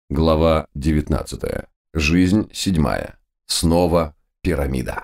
Глава 19. Жизнь 7. Снова пирамида.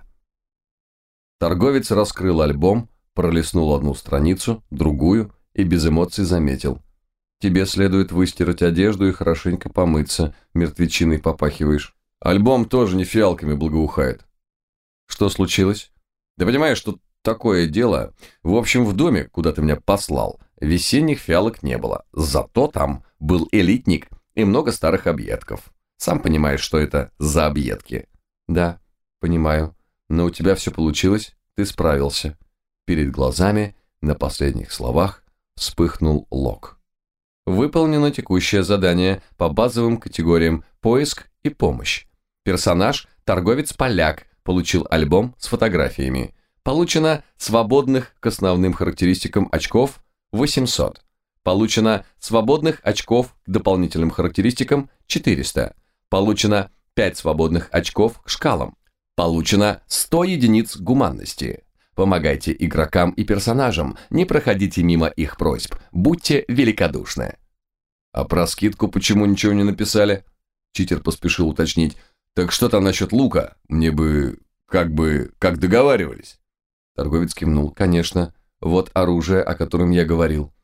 Торговец раскрыл альбом, пролистнул одну страницу, другую и без эмоций заметил. Тебе следует выстирать одежду и хорошенько помыться, мертвечиной попахиваешь. Альбом тоже не фиалками благоухает. Что случилось? Да понимаешь, что такое дело. В общем, в доме, куда ты меня послал, весенних фиалок не было. Зато там был элитник и много старых объедков. Сам понимаешь, что это за объедки. Да, понимаю. Но у тебя все получилось, ты справился. Перед глазами, на последних словах, вспыхнул лог. Выполнено текущее задание по базовым категориям «Поиск» и «Помощь». Персонаж – торговец-поляк, получил альбом с фотографиями. Получено свободных к основным характеристикам очков 800. Получено свободных очков к дополнительным характеристикам 400. Получено 5 свободных очков к шкалам. Получено 100 единиц гуманности. Помогайте игрокам и персонажам, не проходите мимо их просьб, будьте великодушны. А про скидку почему ничего не написали? Читер поспешил уточнить. Так что там насчет лука? Мне бы, как договаривались? Торговец кивнул. Конечно, вот оружие, о котором я говорил.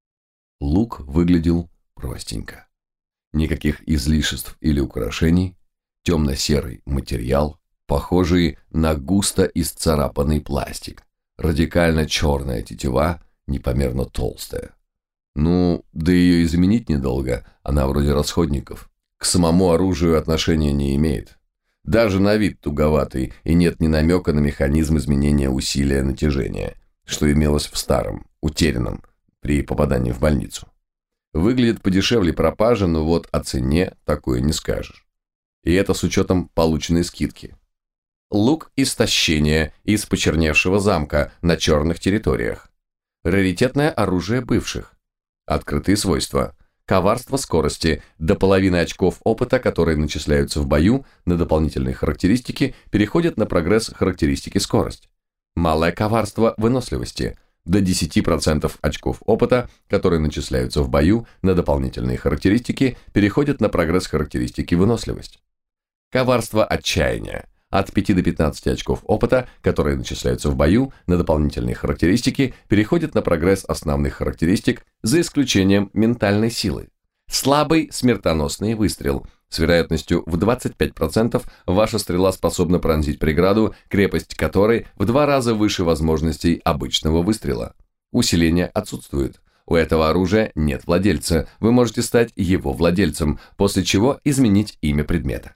Лук выглядел простенько. Никаких излишеств или украшений, темно-серый материал, похожий на густо исцарапанный пластик, радикально черная тетива, непомерно толстая. Ну, да ее и заменить недолго, она вроде расходников. К самому оружию отношения не имеет. Даже на вид туговатый, и нет ни намека на механизм изменения усилия натяжения, что имелось в старом, утерянном, при попадании в больницу. Выглядит подешевле пропажи, но вот о цене такое не скажешь. И это с учетом полученной скидки. Лук истощения из почерневшего замка на черных территориях. Раритетное оружие бывших. Открытые свойства. Коварство скорости. До половины очков опыта, которые начисляются в бою на дополнительные характеристики, переходят на прогресс характеристики скорость. Малое коварство выносливости. До 10% очков опыта, которые начисляются в бою на дополнительные характеристики, переходят на прогресс характеристики выносливость. Коварство отчаяния. От 5 до 15 очков опыта, которые начисляются в бою на дополнительные характеристики, переходят на прогресс основных характеристик, за исключением ментальной силы. Слабый смертоносный выстрел. С вероятностью в 25% ваша стрела способна пронзить преграду, крепость которой в 2 раза выше возможностей обычного выстрела. Усиление отсутствует. У этого оружия нет владельца, вы можете стать его владельцем, после чего изменить имя предмета.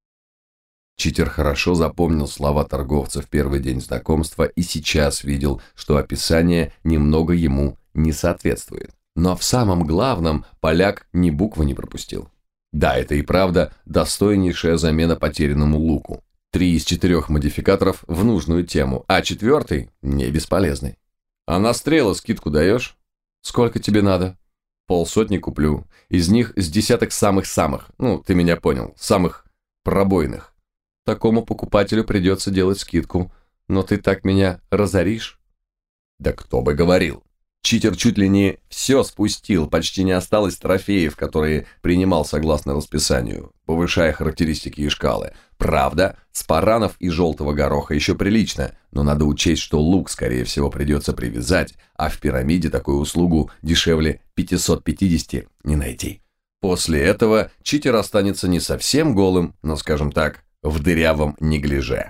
Читер хорошо запомнил слова торговца в первый день знакомства и сейчас видел, что описание немного ему не соответствует. Но в самом главном поляк ни буквы не пропустил. Да, это и правда достойнейшая замена потерянному луку. 3 из 4 модификаторов в нужную тему, а 4 не бесполезный. А на стрелы скидку даешь? Сколько тебе надо? 50 куплю. Из них с десяток самых-самых, ну, ты меня понял, самых пробойных. Такому покупателю придется делать скидку, но ты так меня разоришь? Да кто бы говорил. Читер чуть ли не все спустил, почти не осталось трофеев, которые принимал согласно расписанию, повышая характеристики и шкалы. Правда, с паранов и желтого гороха еще прилично, но надо учесть, что лук, скорее всего, придется привязать, а в пирамиде такую услугу дешевле 550 не найти. После этого читер останется не совсем голым, но, скажем так, в дырявом неглиже.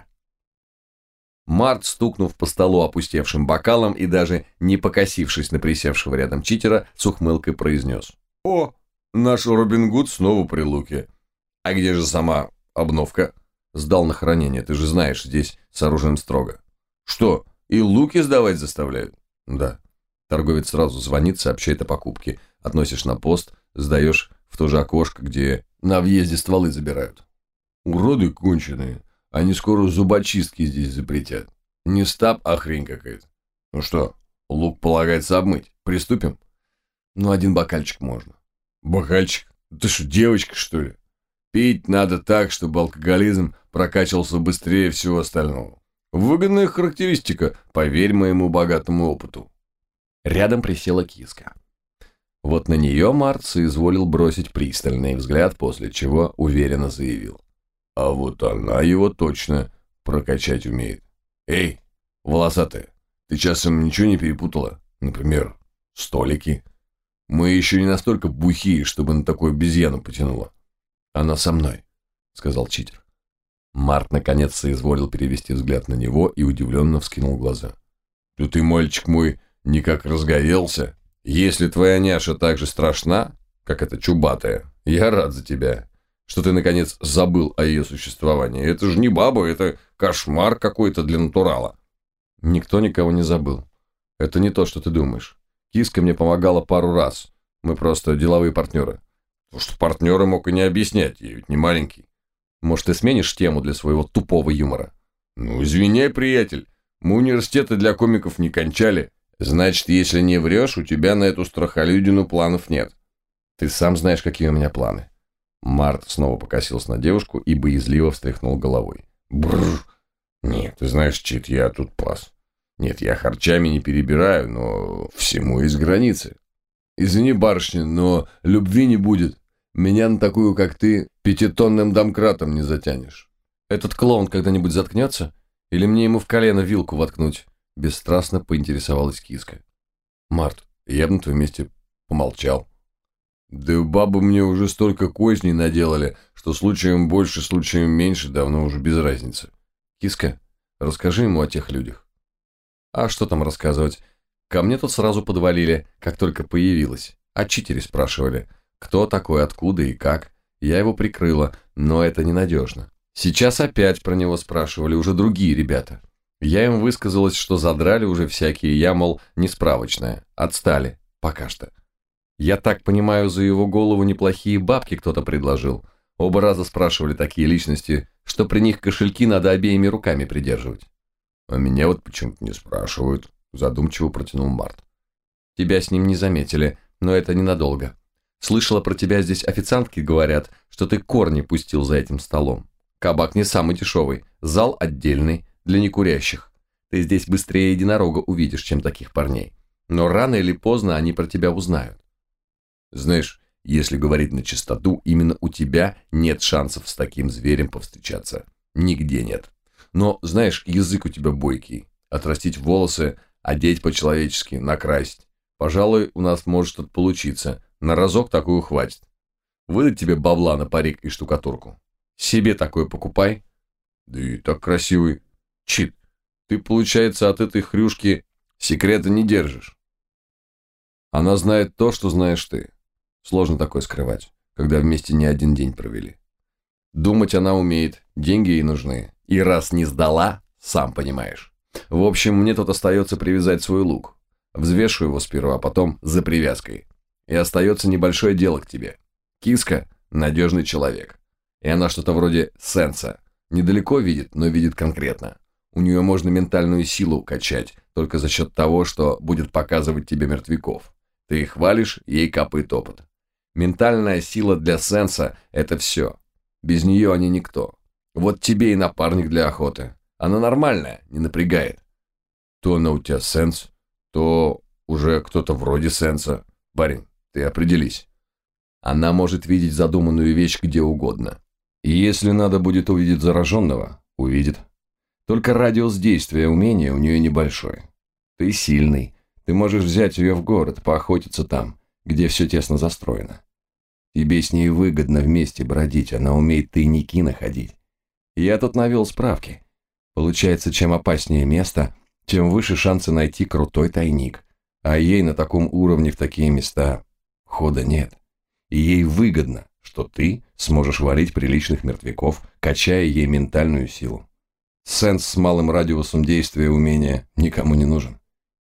Март, стукнув по столу опустевшим бокалом и даже не покосившись на присевшего рядом читера, с ухмылкой произнес. «О, наш Робин Гуд снова при луке. А где же сама обновка?» «Сдал на хранение, ты же знаешь, здесь с оружием строго». «Что, и луки сдавать заставляют?» «Да». Торговец сразу звонит, сообщает о покупке. Относишь на пост, сдаешь в то же окошко, где на въезде стволы забирают. «Уроды конченые. Они скоро зубочистки здесь запретят. Не стаб, а хрень какая-то. Ну что, лук полагается обмыть. Приступим?» «Ну, 1 бокальчик можно». «Бокальчик? Ты что, девочка, что ли? Пить надо так, чтобы алкоголизм прокачивался быстрее всего остального. Выгодная характеристика, поверь моему богатому опыту». Рядом присела киска. Вот на нее Март соизволил бросить пристальный взгляд, после чего уверенно заявил. А вот она его точно прокачать умеет. Эй, волосатая, ты часом ничего не перепутала? Например, столики? Мы еще не настолько бухие, чтобы на такую обезьяну потянуло. Она со мной, сказал читер. Март наконец соизволил перевести взгляд на него и удивленно вскинул глаза. Да ты, мальчик мой, никак разговелся. Если твоя няша так же страшна, как эта чубатая, я рад за тебя, что ты наконец забыл о ее существовании. Это же не баба, это кошмар какой-то для натурала. Никто никого не забыл. Это не то, что ты думаешь. Киска мне помогала пару раз. Мы просто деловые партнеры. Потому что партнеры мог и не объяснять, я ведь не маленький. Может, ты сменишь тему для своего тупого юмора? Ну, извиняй, приятель, мы университеты для комиков не кончали. Значит, если не врешь, у тебя на эту страхолюдину планов нет. Ты сам знаешь, какие у меня планы. Март снова покосился на девушку и боязливо встряхнул головой. Бррр. Нет, ты знаешь, Чит, я тут пас. Нет, я харчами не перебираю, но всему есть границы. Извини, барышня, но любви не будет. Меня на такую, как ты, 5-тонным домкратом не затянешь. Этот клоун когда-нибудь заткнется? Или мне ему в колено вилку воткнуть? Бесстрастно поинтересовалась киска. Март, я бы на твоем месте помолчал. Да бабы мне уже столько козней наделали, что случаем больше, случаем меньше, давно уже без разницы. Киска, расскажи ему о тех людях. А что там рассказывать? Ко мне тут сразу подвалили, как только появилась. О читере спрашивали. Кто такой, откуда и как. Я его прикрыла, но это ненадежно. Сейчас опять про него спрашивали уже другие ребята. Я им высказалась, что задрали уже всякие, я, мол, не справочная. Отстали. Пока что. Я так понимаю, за его голову неплохие бабки кто-то предложил. Оба раза спрашивали такие личности, что при них кошельки надо обеими руками придерживать. А меня вот почему-то не спрашивают, задумчиво протянул Март. Тебя с ним не заметили, но это ненадолго. Слышала про тебя здесь официантки говорят, что ты корни пустил за этим столом. Кабак не самый дешевый, зал отдельный, для некурящих. Ты здесь быстрее единорога увидишь, чем таких парней. Но рано или поздно они про тебя узнают. Знаешь, если говорить на чистоту, именно у тебя нет шансов с таким зверем повстречаться. Нигде нет. Но, знаешь, язык у тебя бойкий. Отрастить волосы, одеть по-человечески, накрасить. Пожалуй, у нас может что-то получиться. На разок такую хватит. Выдать тебе бабла на парик и штукатурку. Себе такое покупай. Да и так красивый. Чит, ты, получается, от этой хрюшки секрета не держишь. Она знает то, что знаешь ты. Сложно такое скрывать, когда вместе не один день провели. Думать она умеет, деньги ей нужны. И раз не сдала, сам понимаешь. В общем, мне тут остается привязать свой лук. Взвешу его сперва, а потом за привязкой. И остается небольшое дело к тебе. Киска – надежный человек. И она что-то вроде сенса. Недалеко видит, но видит конкретно. У нее можно ментальную силу качать, только за счет того, что будет показывать тебе мертвяков. Ты их хвалишь, ей капает опыт. Ментальная сила для сенса – это все. Без нее они никто. Вот тебе и напарник для охоты. Она нормальная, не напрягает. То она у тебя сенс, то уже кто-то вроде сенса. Парень, ты определись. Она может видеть задуманную вещь где угодно. И если надо будет увидеть зараженного, увидит. Только радиус действия умения у нее небольшой. Ты сильный. Ты можешь взять ее в город, поохотиться там, где все тесно застроено. Тебе с ней выгодно вместе бродить, она умеет тайники находить. Я тут навел справки. Получается, чем опаснее место, тем выше шансы найти крутой тайник. А ей на таком уровне в такие места хода нет. И ей выгодно, что ты сможешь валить приличных мертвяков, качая ей ментальную силу. Сенс с малым радиусом действия умения никому не нужен.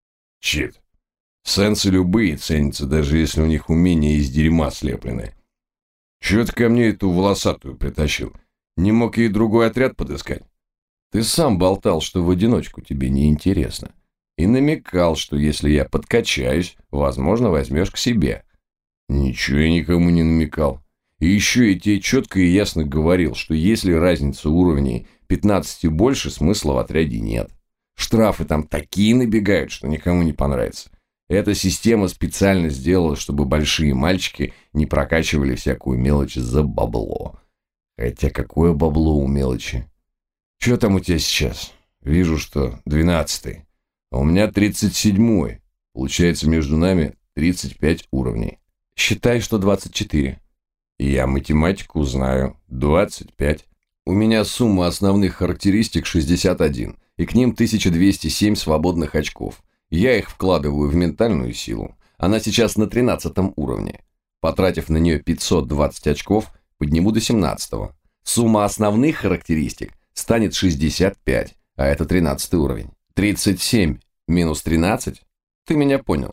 Чит. Сенсы любые ценятся, даже если у них умения из дерьма слеплены. Чего ты ко мне эту волосатую притащил? Не мог ей другой отряд подыскать? Ты сам болтал, что в одиночку тебе неинтересно. И намекал, что если я подкачаюсь, возможно, возьмешь к себе. Ничего я никому не намекал. И еще я тебе четко и ясно говорил, что если разница уровней 15 и больше, смысла в отряде нет. Штрафы там такие набегают, что никому не понравится. Эта система специально сделала, чтобы большие мальчики не прокачивали всякую мелочь за бабло. Хотя какое бабло у мелочи? Что там у тебя сейчас? Вижу, что 12-й. А у меня 37-й. Получается, между нами 35 уровней. Считай, что 24. Я математику знаю. 25. У меня сумма основных характеристик 61, и к ним 1207 свободных очков. Я их вкладываю в ментальную силу. Она сейчас на 13-м уровне. Потратив на нее 520 очков, подниму до 17-го. Сумма основных характеристик станет 65, а это 13-й уровень. 37 минус 13? Ты меня понял.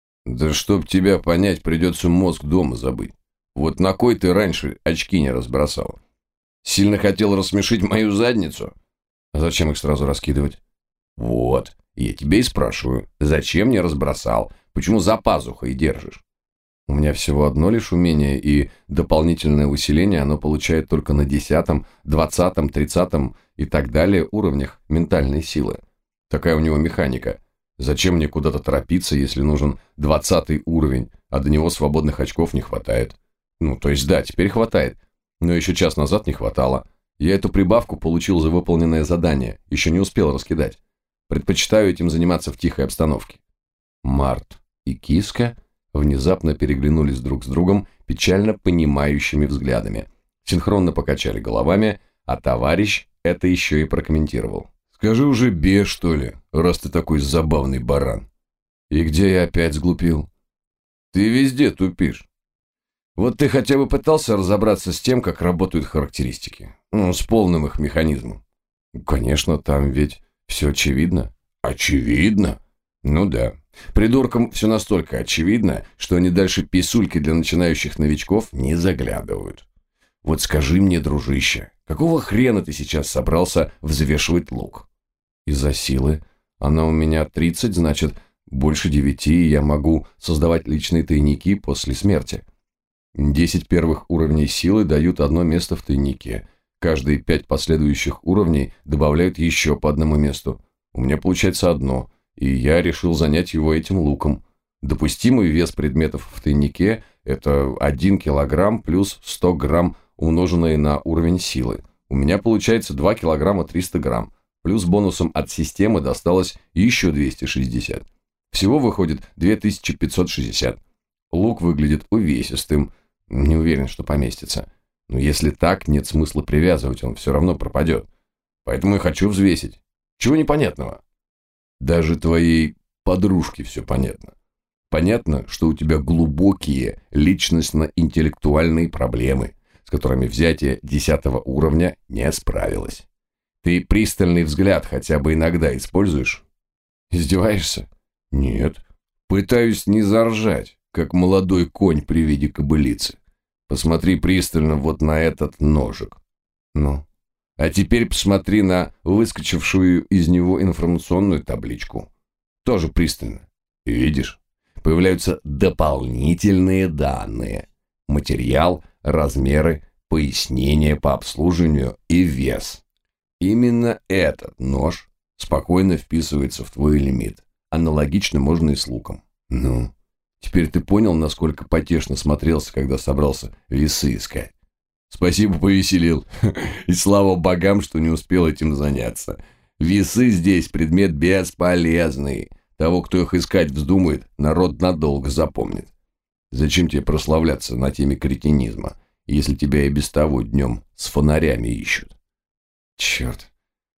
Да чтоб тебя понять, придется мозг дома забыть. Вот на кой ты раньше очки не разбросал? Сильно хотел рассмешить мою задницу? А зачем их сразу раскидывать? Вот, я тебя и спрашиваю, зачем не разбросал? Почему за пазухой держишь? У меня всего одно лишь умение, и дополнительное усиление оно получает только на 10-м, 20-м, 30-м и так далее уровнях ментальной силы. Такая у него механика. Зачем мне куда-то торопиться, если нужен 20-й уровень, а до него свободных очков не хватает? Ну, то есть да, теперь хватает, но еще час назад не хватало. Я эту прибавку получил за выполненное задание, еще не успел раскидать. Предпочитаю этим заниматься в тихой обстановке. Март и Киска внезапно переглянулись друг с другом печально понимающими взглядами. Синхронно покачали головами, а товарищ это еще и прокомментировал. «Скажи уже бе, что ли, раз ты такой забавный баран». «И где я опять сглупил?» «Ты везде тупишь. Вот ты хотя бы пытался разобраться с тем, как работают характеристики? Ну, с полным их механизмом». «Конечно, там ведь все очевидно». «Очевидно? Ну да. Придуркам все настолько очевидно, что они дальше писульки для начинающих новичков не заглядывают. Вот скажи мне, дружище, какого хрена ты сейчас собрался взвешивать лук?» «Из-за силы. Она у меня 30, значит, больше 9, и я могу создавать личные тайники после смерти. 10 первых уровней силы дают одно место в тайнике. Каждые 5 последующих уровней добавляют еще по одному месту. У меня получается одно, и я решил занять его этим луком. Допустимый вес предметов в тайнике – это 1 килограмм плюс 100 грамм, умноженное на уровень силы. У меня получается 2 килограмма 300 грамм, плюс бонусом от системы досталось еще 260. Всего выходит 2560. Лук выглядит увесистым. Не уверен, что поместится. Но если так, нет смысла привязывать, он все равно пропадет. Поэтому и хочу взвесить. Чего непонятного? Даже твоей подружке все понятно. Понятно, что у тебя глубокие личностно-интеллектуальные проблемы, с которыми взятие 10-го уровня не справилось. Ты пристальный взгляд хотя бы иногда используешь? Издеваешься? Нет. Пытаюсь не заржать, как молодой конь при виде кобылицы. Посмотри пристально вот на этот ножик. Ну, а теперь посмотри на выскочившую из него информационную табличку. Тоже пристально. Видишь? Появляются дополнительные данные. Материал, размеры, пояснения по обслуживанию и вес. Именно этот нож спокойно вписывается в твой лимит. Аналогично можно и с луком. Ну, теперь ты понял, насколько потешно смотрелся, когда собрался весы искать? Спасибо, повеселил. И слава богам, что не успел этим заняться. Весы здесь предмет бесполезный. Того, кто их искать вздумает, народ надолго запомнит. Зачем тебе прославляться на теме кретинизма, если тебя и без того днем с фонарями ищут? Черт.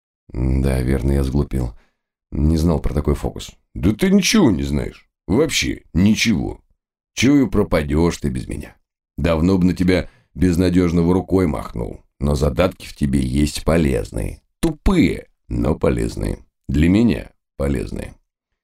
Да, верно, я сглупил. Не знал про такой фокус. Да ты ничего не знаешь. Вообще ничего. Чую, пропадешь ты без меня. Давно бы на тебя безнадежного рукой махнул. Но задатки в тебе есть полезные. Тупые, но полезные. Для меня полезные.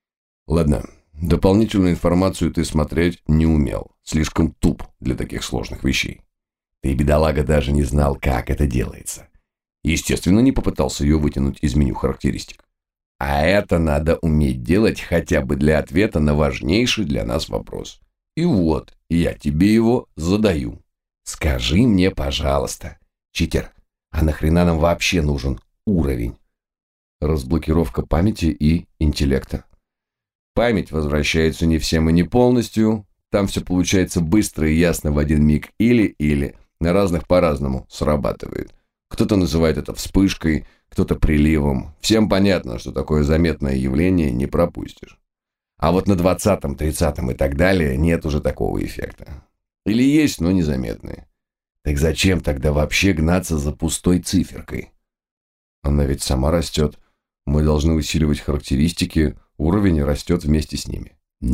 Ладно, дополнительную информацию ты смотреть не умел. Слишком туп для таких сложных вещей. Ты, бедолага, даже не знал, как это делается. Естественно, не попытался ее вытянуть из меню характеристик. А это надо уметь делать хотя бы для ответа на важнейший для нас вопрос. И вот, я тебе его задаю. Скажи мне, пожалуйста, читер, а нахрена нам вообще нужен уровень? Разблокировка памяти и интеллекта. Память возвращается не всем и не полностью. Там все получается быстро и ясно в один миг. Или. На разных по-разному срабатывает. Кто-то называет это вспышкой, кто-то приливом. Всем понятно, что такое заметное явление не пропустишь. А вот на 20-м, 30-м и так далее нет уже такого эффекта. Или есть, но незаметные. Так зачем тогда вообще гнаться за пустой циферкой? Она ведь сама растет. Мы должны усиливать характеристики, уровень растет вместе с ними.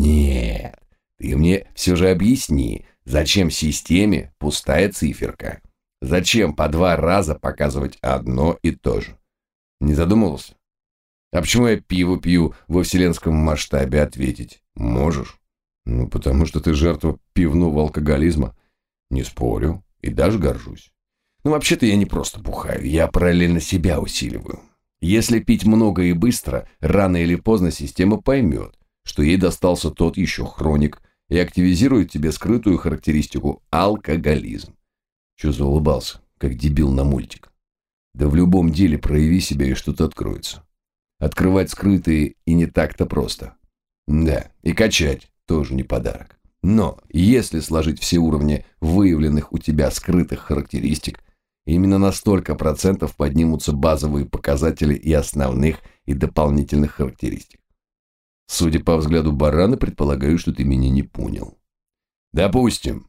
Нет, ты мне все же объясни, зачем системе пустая циферка? Зачем по 2 раза показывать одно и то же? Не задумывался? А почему я пиво пью во вселенском масштабе, ответить можешь? Ну, потому что ты жертва пивного алкоголизма. Не спорю и даже горжусь. Ну, вообще-то я не просто бухаю, я параллельно себя усиливаю. Если пить много и быстро, рано или поздно система поймет, что ей достался тот еще хроник и активизирует тебе скрытую характеристику алкоголизм. Чё заулыбался, как дебил на мультик? Да в любом деле прояви себя и что-то откроется. Открывать скрытые и не так-то просто. Да, и качать тоже не подарок. Но если сложить все уровни выявленных у тебя скрытых характеристик, именно на столько процентов поднимутся базовые показатели и основных, и дополнительных характеристик. Судя по взгляду барана, предполагаю, что ты меня не понял. Допустим,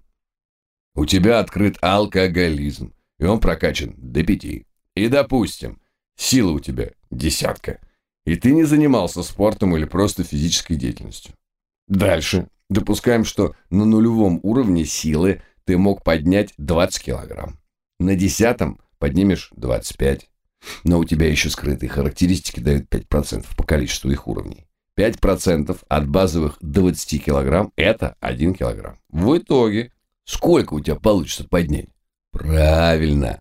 у тебя открыт алкоголизм, и он прокачан до 5. И допустим, сила у тебя 10, и ты не занимался спортом или просто физической деятельностью. Дальше допускаем, что на 0 уровне силы ты мог поднять 20 килограмм. На 10 поднимешь 25. Но у тебя еще скрытые характеристики дают 5% по количеству их уровней. 5% от базовых 20 килограмм – это 1 килограмм. В итоге, сколько у тебя получится поднять? Правильно,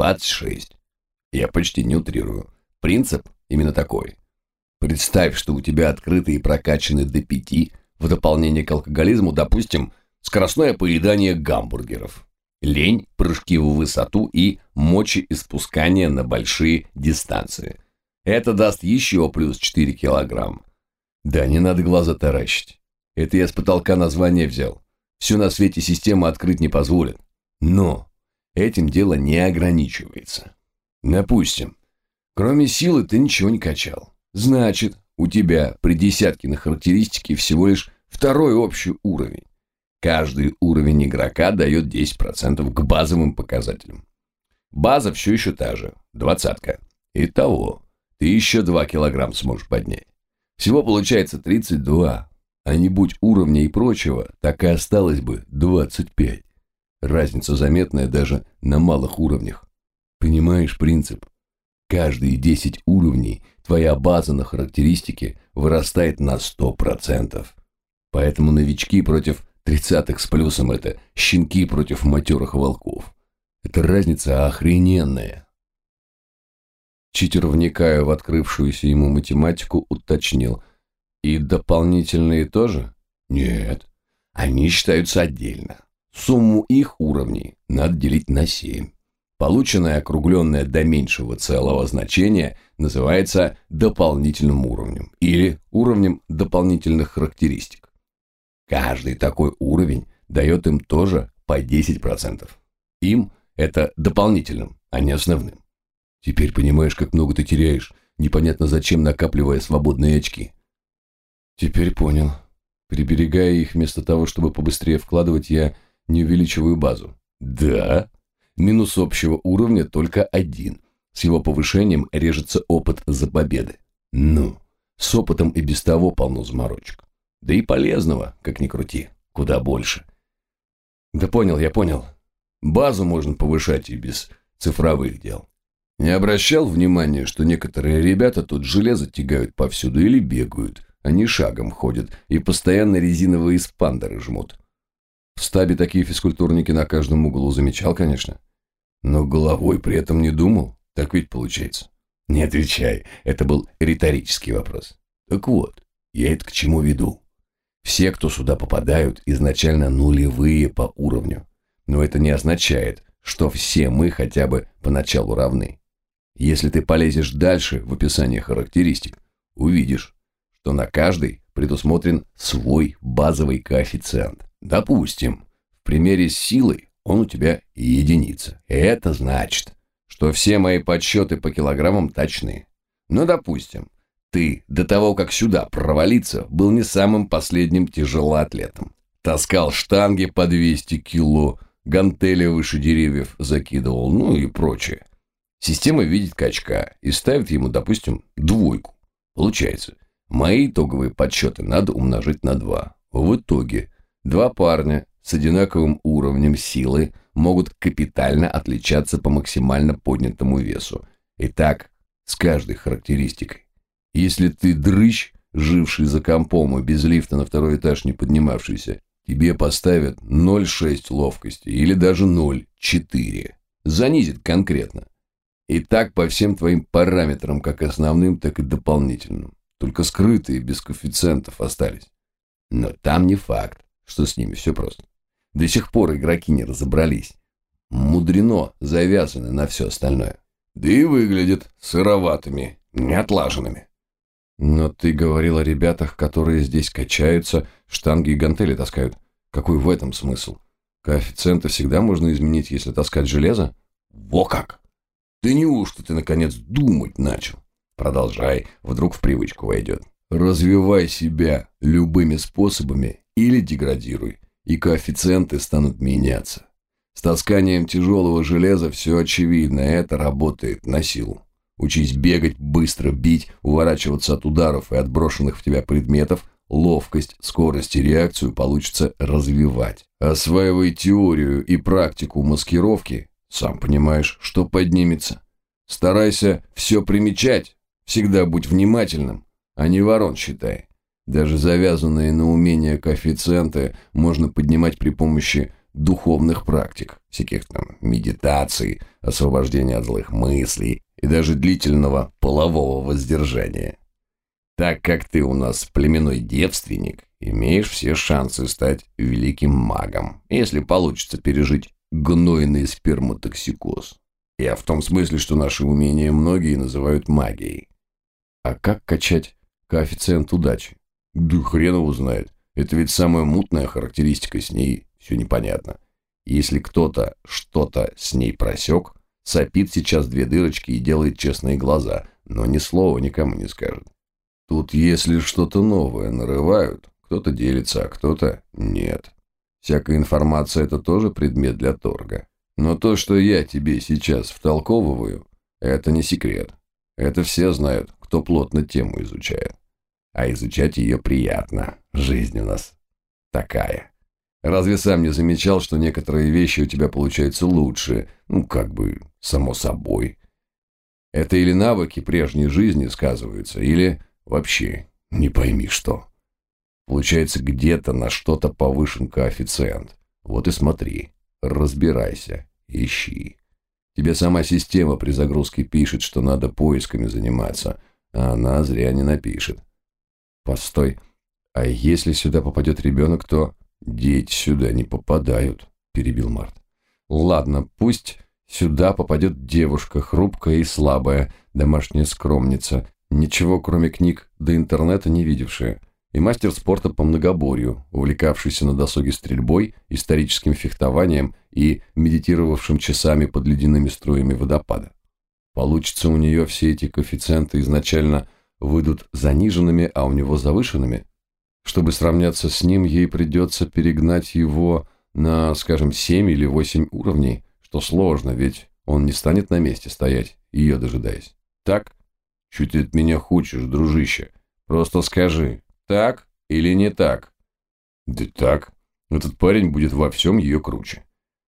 26. Я почти не утрирую. Принцип именно такой. Представь, что у тебя открыты и прокачаны до 5, в дополнение к алкоголизму, допустим, скоростное поедание гамбургеров, лень, прыжки в высоту и мочеиспускание на большие дистанции. Это даст еще плюс 4 килограмм. Да, не надо глаза таращить. Это я с потолка название взял. Все на свете система открыть не позволит. Но этим дело не ограничивается. Допустим, кроме силы ты ничего не качал. Значит, у тебя при десятке на характеристики всего лишь 2-й общий уровень. Каждый уровень игрока дает 10% к базовым показателям. База все еще та же, 20. Итого, ты еще 2 килограмм сможешь поднять. Всего получается 32, а не будь уровня и прочего, так и осталось бы 25. Разница заметная даже на малых уровнях. Понимаешь принцип? Каждые 10 уровней твоя база на характеристики вырастает на 100%. Поэтому новички против 30-х с плюсом – это щенки против матерых волков. Это разница охрененная. Читер, вникая в открывшуюся ему математику, уточнил. И дополнительные тоже? Нет, они считаются отдельно. Сумму их уровней надо делить на 7. Полученное, округленное до меньшего целого значения, называется дополнительным уровнем или уровнем дополнительных характеристик. Каждый такой уровень дает им тоже по 10%. Им это дополнительным, а не основным. Теперь понимаешь, как много ты теряешь, непонятно зачем накапливая свободные очки. Теперь понял. Приберегая их вместо того, чтобы побыстрее вкладывать, я не увеличиваю базу. Да. Минус общего уровня только 1. С его повышением режется опыт за победы. Ну, с опытом и без того полно заморочек. Да и полезного, как ни крути, куда больше. Да понял, я понял. Базу можно повышать и без цифровых дел. Не обращал внимания, что некоторые ребята тут железо тягают повсюду или бегают, они шагом ходят и постоянно резиновые спандеры жмут. В стабе такие физкультурники на каждом углу замечал, конечно. Но головой при этом не думал, так ведь получается. Не отвечай, это был риторический вопрос. Так вот, я это к чему веду? Все, кто сюда попадают, изначально нулевые по уровню. Но это не означает, что все мы хотя бы поначалу равны. Если ты полезешь дальше в описание характеристик, увидишь, что на каждой предусмотрен свой базовый коэффициент. Допустим, в примере с силой он у тебя единица. Это значит, что все мои подсчеты по килограммам точны. Но, допустим, ты до того, как сюда провалиться, был не самым последним тяжелоатлетом. Таскал штанги по 200 кило, гантели выше деревьев закидывал, ну и прочее. Система видит качка и ставит ему, допустим, 2. Получается, мои итоговые подсчеты надо умножить на 2. В итоге 2 парня с одинаковым уровнем силы могут капитально отличаться по максимально поднятому весу. И так с каждой характеристикой. Если ты дрыщ, живший за компом и без лифта на 2-й этаж не поднимавшийся, тебе поставят 0,6 ловкости или даже 0,4. Занизит конкретно. И так по всем твоим параметрам, как основным, так и дополнительным. Только скрытые, без коэффициентов остались. Но там не факт, что с ними все просто. До сих пор игроки не разобрались. Мудрено завязаны на все остальное. Да и выглядят сыроватыми, неотлаженными. Но ты говорил о ребятах, которые здесь качаются, штанги и гантели таскают. Какой в этом смысл? Коэффициенты всегда можно изменить, если таскать железо? Во как! Да неужто ты, наконец, думать начал? Продолжай, вдруг в привычку войдет. Развивай себя любыми способами или деградируй, и коэффициенты станут меняться. С тасканием тяжелого железа все очевидно, это работает на силу. Учись бегать, быстро бить, уворачиваться от ударов и отброшенных в тебя предметов, ловкость, скорость и реакцию получится развивать. Осваивай теорию и практику маскировки, сам понимаешь, что поднимется. Старайся все примечать, всегда будь внимательным, а не ворон считай. Даже завязанные на умения коэффициенты можно поднимать при помощи духовных практик, всяких там медитаций, освобождения от злых мыслей и даже длительного полового воздержания. Так как ты у нас племенной девственник, имеешь все шансы стать великим магом, если получится пережить гнойный сперматоксикоз. Я в том смысле, что наши умения многие называют магией. А как качать коэффициент удачи? Да хрен его знает. Это ведь самая мутная характеристика, с ней все непонятно. Если кто-то что-то с ней просек, сопит сейчас 2 дырочки и делает честные глаза, но ни слова никому не скажет. Тут если что-то новое нарывают, кто-то делится, а кто-то нет. Всякая информация – это тоже предмет для торга. Но то, что я тебе сейчас втолковываю, это не секрет. Это все знают, кто плотно тему изучает. А изучать ее приятно. Жизнь у нас такая. Разве сам не замечал, что некоторые вещи у тебя получаются лучше? Ну, как бы, само собой. Это или навыки прежней жизни сказываются, или вообще не пойми что. Получается, где-то на что-то повышен коэффициент. Вот и смотри, разбирайся, ищи. Тебе сама система при загрузке пишет, что надо поисками заниматься, а она зря не напишет. Постой, а если сюда попадет ребенок, то... Дети сюда не попадают, перебил Март. Ладно, пусть сюда попадет девушка, хрупкая и слабая, домашняя скромница, ничего кроме книг до интернета не видевшая, и мастер спорта по многоборью, увлекавшийся на досуге стрельбой, историческим фехтованием и медитировавшим часами под ледяными струями водопада. Получится у нее все эти коэффициенты изначально выйдут заниженными, а у него завышенными? Чтобы сравняться с ним, ей придется перегнать его на, скажем, 7 или 8 уровней, что сложно, ведь он не станет на месте стоять, ее дожидаясь. Так? Что ты от меня хочешь, дружище? Просто скажи, так или не так? Да так. Этот парень будет во всем ее круче.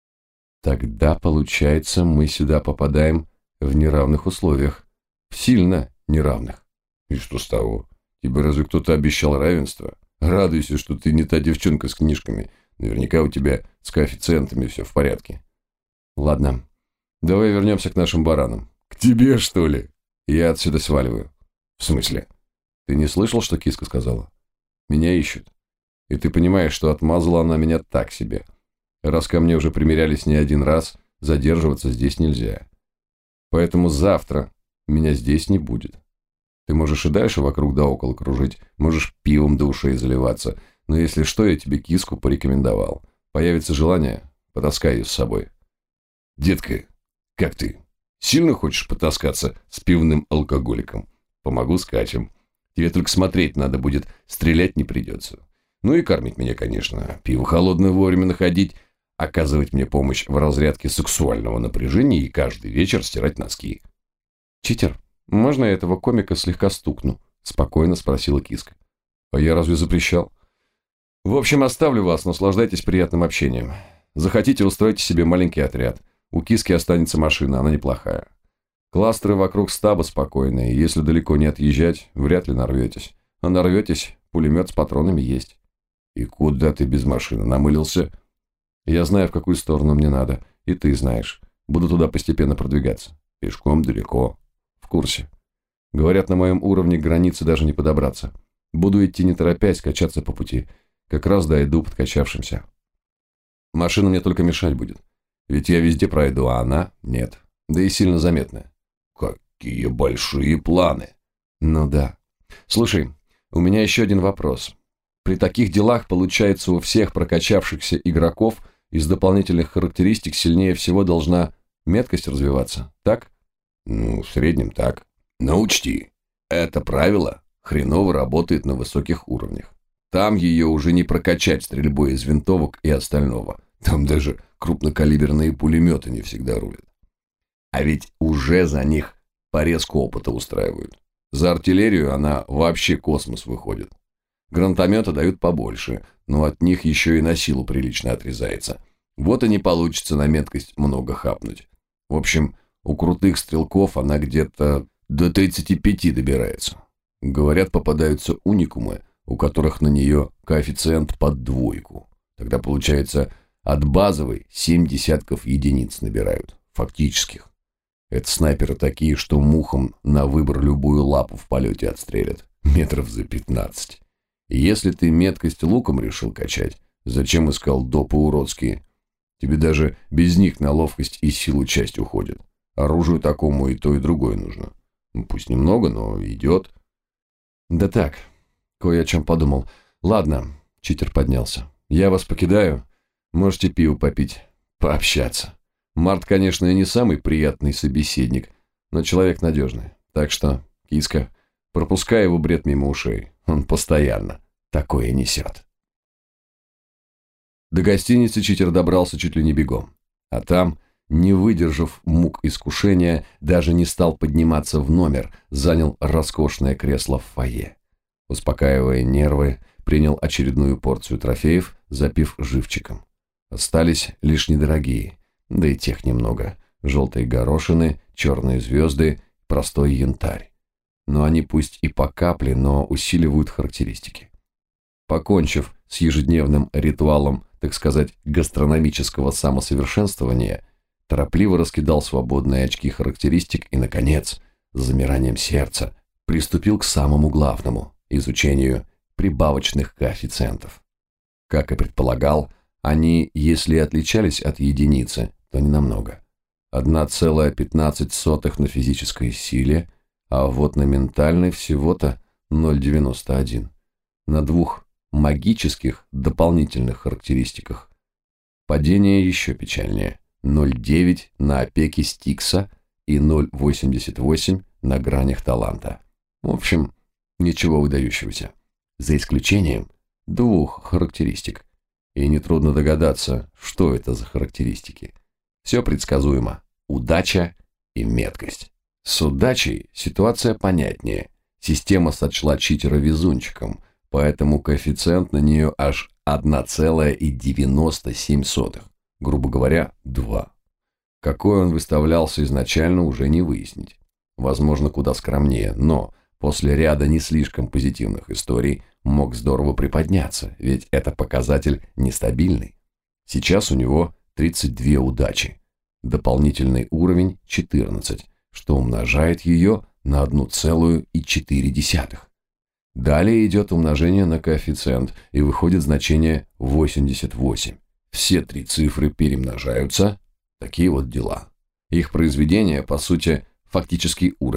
Тогда, получается, мы сюда попадаем в неравных условиях. Сильно неравных. И что с того? Тебе разве кто-то обещал равенство? Радуйся, что ты не та девчонка с книжками. Наверняка у тебя с коэффициентами все в порядке. Ладно, давай вернемся к нашим баранам. К тебе, что ли? Я отсюда сваливаю. В смысле? Ты не слышал, что киска сказала? Меня ищут. И ты понимаешь, что отмазала она меня так себе. Раз ко мне уже примерялись не один раз, задерживаться здесь нельзя. Поэтому завтра меня здесь не будет. Ты можешь и дальше вокруг да около кружить, можешь пивом до ушей заливаться, но если что, я тебе киску порекомендовал. Появится желание, потаскай ее с собой. Детка, как ты? Сильно хочешь потаскаться с пивным алкоголиком? Помогу скачем. Тебе только смотреть надо будет, стрелять не придется. Ну и кормить меня, конечно. Пиво холодное вовремя находить, оказывать мне помощь в разрядке сексуального напряжения и каждый вечер стирать носки. Читер, можно я этого комика слегка стукну? Спокойно спросила киска. А я разве запрещал? В общем, оставлю вас, наслаждайтесь приятным общением. Захотите, устройте себе маленький отряд. У киски останется машина, она неплохая. Кластеры вокруг стаба спокойные, если далеко не отъезжать, вряд ли нарветесь. А нарветесь, пулемет с патронами есть. И куда ты без машины намылился? Я знаю, в какую сторону мне надо, и ты знаешь. Буду туда постепенно продвигаться. Пешком далеко. В курсе. Говорят, на моем уровне к границе даже не подобраться. Буду идти не торопясь, качаться по пути. Как раз дойду подкачавшимся. Машина мне только мешать будет. Ведь я везде пройду, а она нет. Да и сильно заметная. Какие большие планы. Ну да. Слушай, у меня еще один вопрос. При таких делах, получается, у всех прокачавшихся игроков из дополнительных характеристик сильнее всего должна меткость развиваться, так? Ну, в среднем так. Но учти, это правило хреново работает на высоких уровнях. Там ее уже не прокачать стрельбой из винтовок и остального. Там даже крупнокалиберные пулеметы не всегда рулят. А ведь уже за них порезку опыта устраивают. За артиллерию она вообще космос выходит. Гранатометы дают побольше, но от них еще и на силу прилично отрезается. Вот и не получится на меткость много хапнуть. В общем, у крутых стрелков она где-то до 35 добирается. Говорят, попадаются уникумы, у которых на нее коэффициент под 2. Тогда получается, от базовой 7 десятков единиц набирают, фактических. Это снайперы такие, что мухам на выбор любую лапу в полете отстрелят. Метров за 15. И если ты меткость луком решил качать, зачем искал допы уродские? Тебе даже без них на ловкость и силу часть уходит. Оружию такому и то, и другое нужно. Ну, пусть немного, но идет. Да так, кое о чем подумал. Ладно, читер поднялся. Я вас покидаю. Можете пиво попить, пообщаться. Март, конечно, и не самый приятный собеседник, но человек надежный. Так что, киска, пропускай его бред мимо ушей. Он постоянно такое несет. До гостиницы читер добрался чуть ли не бегом. А там, не выдержав мук искушения, даже не стал подниматься в номер, занял роскошное кресло в фойе. Успокаивая нервы, принял очередную порцию трофеев, запив живчиком. Остались лишь недорогие, да и тех немного. Желтые горошины, черные звезды, простой янтарь. Но они пусть и по капле, но усиливают характеристики. Покончив с ежедневным ритуалом, так сказать, гастрономического самосовершенствования, торопливо раскидал свободные очки характеристик и, наконец, с замиранием сердца, приступил к самому главному – изучению прибавочных коэффициентов. Как и предполагал, они, если и отличались от единицы, то ненамного. 1,15 на физической силе, а вот на ментальной всего-то 0,91. На 2 магических дополнительных характеристиках падение еще печальнее. 0,9 на опеке Стикса и 0,88 на гранях таланта. В общем, ничего выдающегося. За исключением 2 характеристик. И нетрудно догадаться, что это за характеристики. Все предсказуемо. Удача и меткость. С удачей ситуация понятнее. Система сочла читера везунчиком, поэтому коэффициент на нее аж 1,97. Грубо говоря, 2. Какой он выставлялся изначально, уже не выяснить. Возможно, куда скромнее, но после ряда не слишком позитивных историй мог здорово приподняться, ведь это показатель нестабильный. Сейчас у него 32 удачи. Дополнительный уровень 14, что умножает ее на 1,4. Далее идет умножение на коэффициент, и выходит значение 88. Все 3 цифры перемножаются. Такие вот дела. Их произведение, по сути, фактический уровень.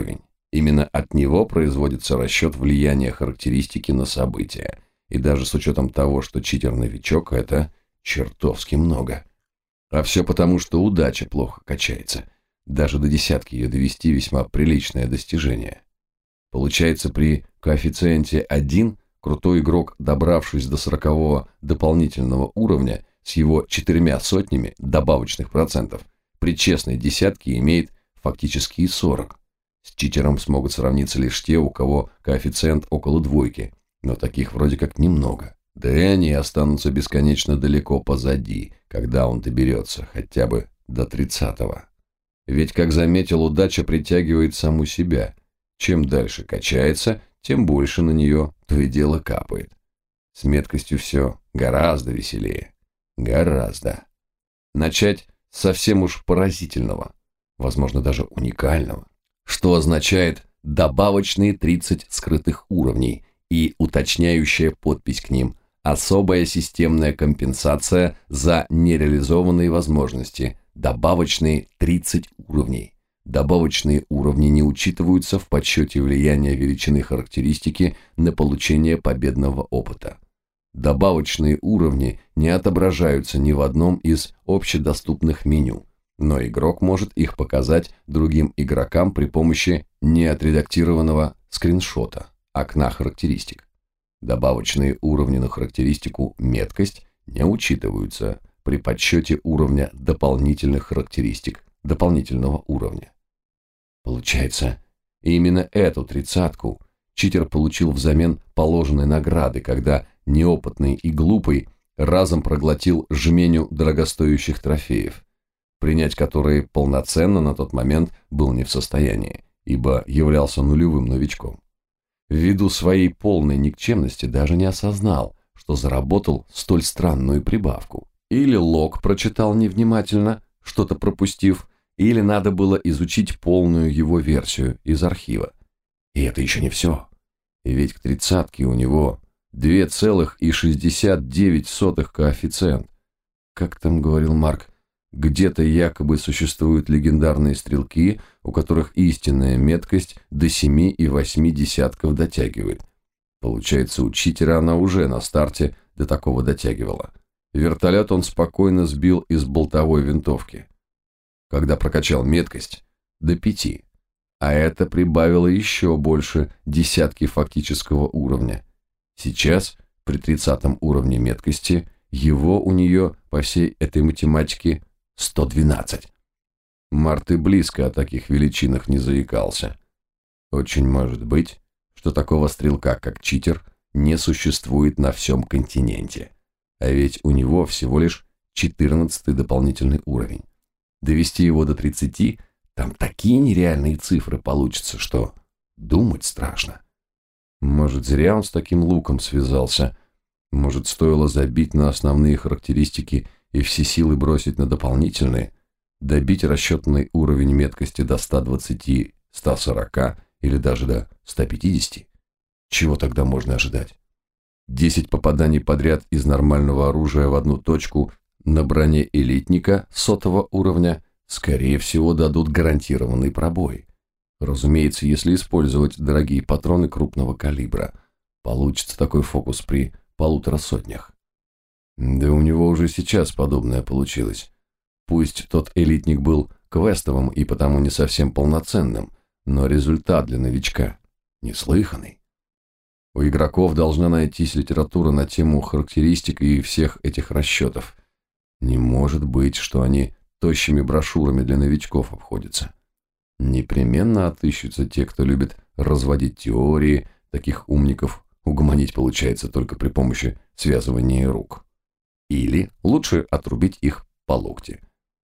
Именно от него производится расчет влияния характеристики на события. И даже с учетом того, что читер-новичок, это чертовски много. А все потому, что удача плохо качается. Даже до десятки ее довести весьма приличное достижение. Получается, при коэффициенте 1 крутой игрок, добравшись до 40-го дополнительного уровня с его 4 сотнями добавочных процентов, при честной десятке имеет фактически и 40. С читером смогут сравниться лишь те, у кого коэффициент около двойки, но таких вроде как немного. Да и они останутся бесконечно далеко позади, когда он доберется хотя бы до 30-го. Ведь, как заметил, удача притягивает саму себя. Чем дальше качается, тем больше на нее то и дело капает. С меткостью все гораздо веселее. Гораздо. Начать с совсем уж поразительного, возможно, даже уникального, что означает добавочные 30 скрытых уровней и уточняющая подпись к ним «Особая системная компенсация за нереализованные возможности, добавочные 30 уровней». Добавочные уровни не учитываются в подсчете влияния величины характеристики на получение победного опыта. Добавочные уровни не отображаются ни в одном из общедоступных меню, но игрок может их показать другим игрокам при помощи неотредактированного скриншота окна характеристик. Добавочные уровни на характеристику «меткость» не учитываются при подсчете уровня дополнительных характеристик дополнительного уровня. Получается, именно эту 30-ку читер получил взамен положенной награды, когда неопытный и глупый разом проглотил жменю дорогостоящих трофеев, принять которые полноценно на тот момент был не в состоянии, ибо являлся нулевым новичком. Ввиду своей полной никчемности даже не осознал, что заработал столь странную прибавку. Или лог прочитал невнимательно, что-то пропустив, или надо было изучить полную его версию из архива. И это еще не все. И ведь к 30-ке у него 2,69 коэффициент. Как там говорил Марк, где-то якобы существуют легендарные стрелки, у которых истинная меткость до 7,8 дотягивает. Получается, у читера она уже на старте до такого дотягивала. Вертолет он спокойно сбил из болтовой винтовки, когда прокачал меткость до 5, а это прибавило еще больше десятки фактического уровня. Сейчас, при 30 уровне меткости, его у нее по всей этой математике 112. Март и близко о таких величинах не заикался. Очень может быть, что такого стрелка, как читер, не существует на всем континенте. А ведь у него всего лишь 14 дополнительный уровень. Довести его до 30, там такие нереальные цифры получатся, что думать страшно. Может, зря он с таким луком связался. Может, стоило забить на основные характеристики и все силы бросить на дополнительные, добить расчетный уровень меткости до 120, 140 или даже до 150. Чего тогда можно ожидать? 10 попаданий подряд из нормального оружия в одну точку на броне элитника 100 уровня, скорее всего, дадут гарантированный пробой. Разумеется, если использовать дорогие патроны крупного калибра. Получится такой фокус при 1,5 сотнях. Да у него уже сейчас подобное получилось. Пусть тот элитник был квестовым и потому не совсем полноценным, но результат для новичка неслыханный. У игроков должна найтись литература на тему характеристик и всех этих расчетов. Не может быть, что они тощими брошюрами для новичков обходятся. Непременно отыщутся те, кто любит разводить теории, таких умников угомонить получается только при помощи связывания рук. Или лучше отрубить их по локти.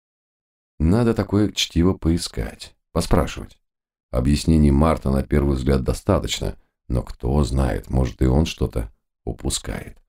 Надо такое чтиво поискать, поспрашивать. Объяснений Марта на первый взгляд достаточно, но кто знает, может и он что-то упускает.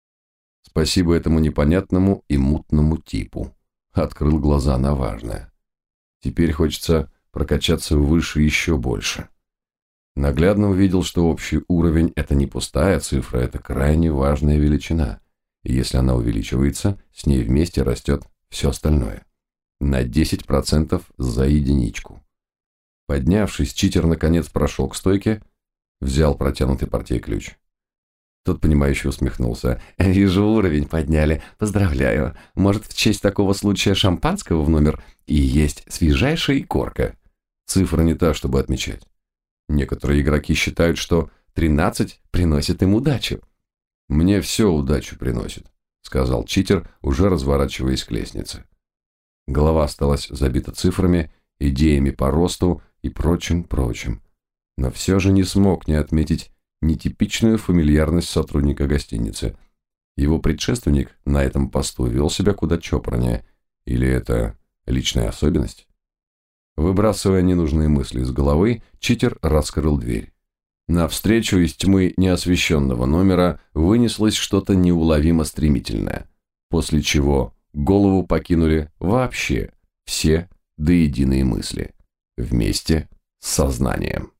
Спасибо этому непонятному и мутному типу. Открыл глаза на важное. Теперь хочется прокачаться выше еще больше. Наглядно увидел, что общий уровень – это не пустая цифра, это крайне важная величина. И если она увеличивается, с ней вместе растет все остальное. На 10% за единичку. Поднявшись, читер наконец прошел к стойке, взял протянутый портье ключ. Тот, понимающе усмехнулся. «Вижу, уровень подняли. Поздравляю. Может, в честь такого случая шампанского в номер и есть свежайшая икорка?» Цифра не та, чтобы отмечать. Некоторые игроки считают, что 13 приносит им удачу. «Мне все удачу приносит», — сказал читер, уже разворачиваясь к лестнице. Голова осталась забита цифрами, идеями по росту и прочим. Но все же не смог не отметить нетипичную фамильярность сотрудника гостиницы. Его предшественник на этом посту вел себя куда чопорнее. Или это личная особенность? Выбрасывая ненужные мысли из головы, читер раскрыл дверь. Навстречу из тьмы неосвещенного номера вынеслось что-то неуловимо стремительное, после чего голову покинули вообще все до единой мысли, вместе с сознанием.